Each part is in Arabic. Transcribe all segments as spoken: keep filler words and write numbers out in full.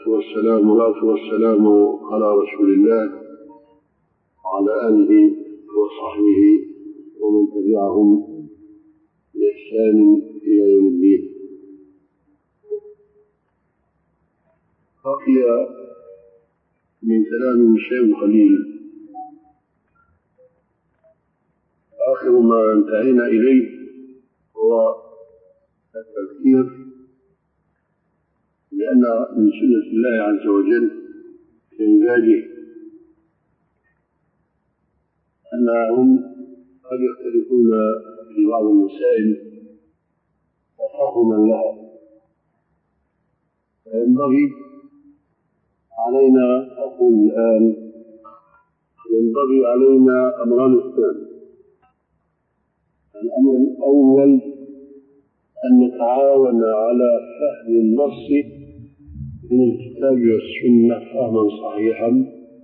والسلام والصلاة والسلام على رسول الله وعلى آله وصحبه ومن تبعهم بإحسان إلى يوم الدين. بقي من كلام شيء قليل. آخر ما انتهينا إليه هو التذكير لأن من سنة الله عز وجل في عباده أنهم قد يختلفون في بعض المسائل وفهما لها، فينبغي علينا أقول الآن ينبغي علينا أمران اثنان. الأمر الأول أن نتعاون على فهم النص من الكتاب والسنة فهما صحيحا،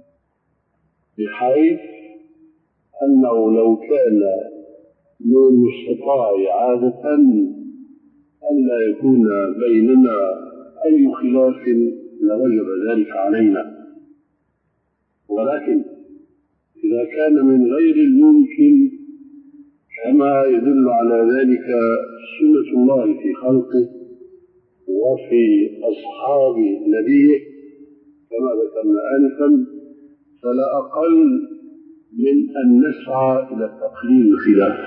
بحيث أنه لو كان من المستطاع عادة ألا يكون بيننا أي خلاف لوجب ذلك علينا، ولكن إذا كان من غير الممكن كما يدل على ذلك سنة الله في خلقه وفي أصحاب نبيه كما ذكرنا آنفا، فلا أقل من أن نسعى إلى تقليل الخلاف.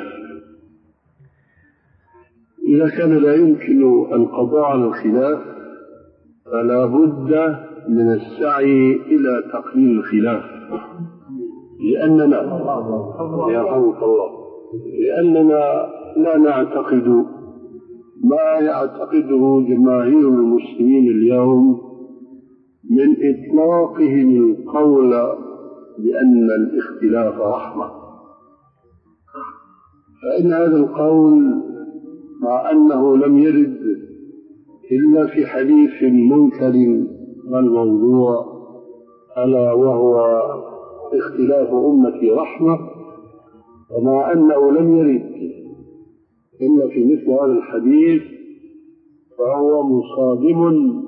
إذا كان لا يمكن القضاء على الخلاف فلا بد من السعي إلى تقليل الخلاف، لأننا يرحمك الله لأننا لا نعتقد ما يعتقده جماهير المسلمين اليوم من إطلاقهم القول بأن الاختلاف رحمة، فإن هذا القول مع أنه لم يرد إلا في حديث منكر الموضوع ألا وهو اختلاف أمتي رحمة، ومع أنه لم يرد إلا في مثل هذا الحديث فهو مصادم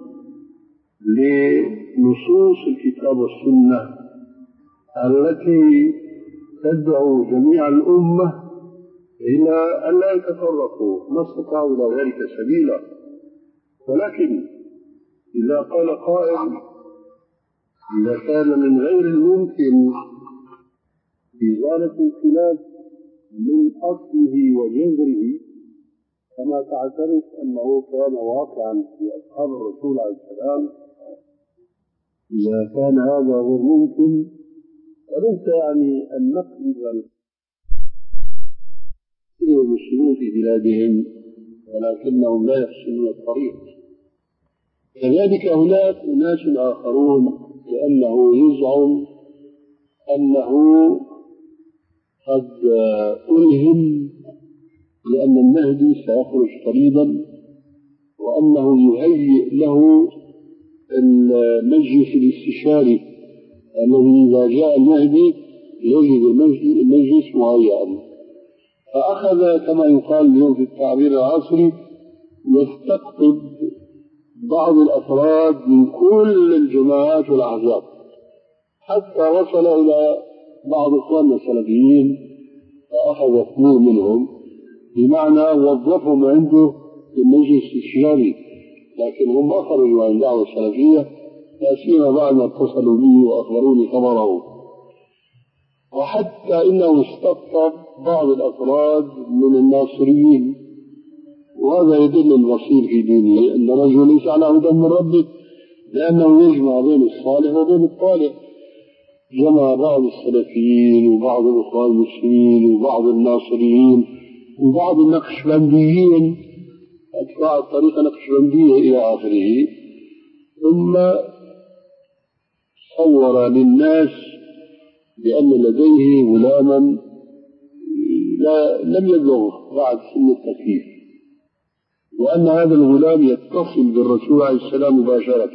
لنصوص الكتاب والسنة التي تدعو جميع الأمة إلى أن لا يتفرقوا ما استطاعوا إلى ذلك سبيلا. ولكن إذا قال قائل إذا كان من غير الممكن إزالة الخلاف من أصله وجذره كما تعترف أنه كان واقعا في أصحاب الرسول عليه السلام، إذا كان هذا غير ممكن فليس يعني أن نقبل المسلمين في بلادهم ولكنهم لا يحسنون الطريق. كذلك هناك أناس آخرون لأنه يزعم أنه قد ألهم لأن المهدي سيخرج قريبا وأنه يهيئ له المجلس الاستشاري الذي إذا جاء المهدي يجد المجلس مهيئا، فأخذ كما يقال اليوم في التعبير العصري يستقطب بعض الأفراد من كل الجماعات والأحزاب حتى وصل إلى بعض إخواننا السلفيين فأخذ اثنين منهم بمعنى وظفهم عنده في المجلس الاستشاري، لكن هم ما خرجوا عن دعوة السلفية لا سيما بعد ما اتصلوا بي وأخبروني خبره. وحتى إنه استقطب بعض الأفراد من الناصريين، وهذا يدل البصير في دينه أن الرجل ليس على هدى من ربه، لأنه يجمع بين الصالح وبين الطالح. جمع بعض السلفيين وبعض الإخوان المسلمين وبعض الناصريين وبعض النقشبنديين أتباع الطريقة النقشبندية إلى آخره، ثم صور للناس بأن لديه غلاما لا لم يبلغ بعد سن التكليف، وأن هذا الغلام يتصل بالرسول عليه السلام مباشرة.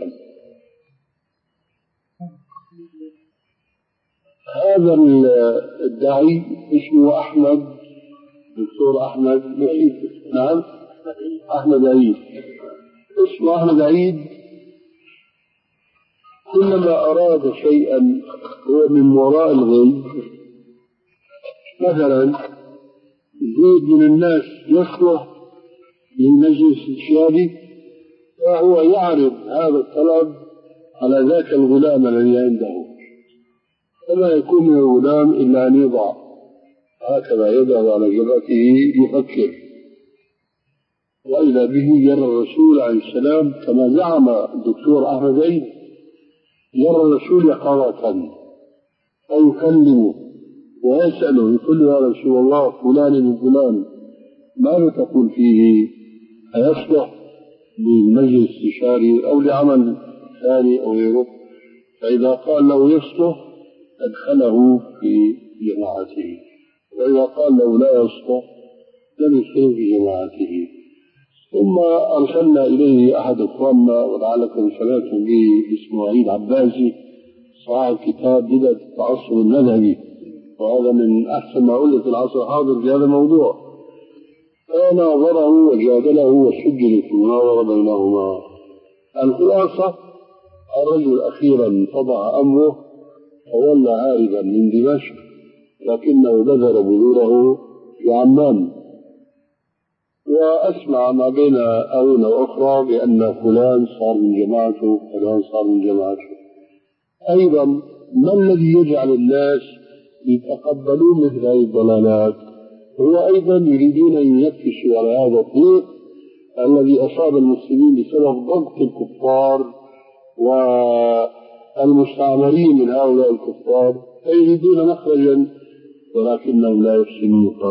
هذا الداعي اسمه أحمد، دكتور أحمد نسيت نعم أحمد عيد، اسمه أحمد عيد، كلما أراد شيئا هو من وراء الغيب، مثلا زيد من الناس يصلح للمجلس الاستشاري، فهو يعرض هذا الطلب على ذاك الغلام الذي عنده، فلا يكون من الغلام إلا أن يضع هكذا يده على جبهته يفكر، وإذا به يرى الرسول عليه السلام كما زعم الدكتور أحمد عيد، يرى الرسول يقظة ويكلمه ويسأله يقول له: يا رسول الله فلان من فلان ماذا تقول فيه؟ أيصلح للمجلس الاستشاري أو لعمل ثاني أو غيره؟ فإذا قال له يصلح أدخله في جماعته، وإذا قال له لا يصلح لم يدخله في جماعته. ثم أرسلنا إليه أحد إخواننا ولعلكم سمعتم به اسمه عيد عباسي، صاحب كتاب بدعة التعصب المذهبي، وهذا من أحسن ما ألف في العصر الحاضر في هذا الموضوع. فناظره وجادله وسجل في المناظرة بينهما. الخلاصة: الرجل أخيرا انفضح أمره وولى هاربا من دمشق، لكنه بذر بذوره في عمان، وأسمع ما بين آونة وأخرى بأن فلان صار من جماعته، فلان صار من جماعته. أيضا ما الذي يجعل الناس يتقبلوا مثل هذه الضلالات؟ هو أيضا يريدون أن ينفسوا على هذا الطريق الذي أصاب المسلمين بسبب ضغط الكفار والمستعمرين من هؤلاء الكفار، فيريدون مخرجا ولكنهم لا يحسنون.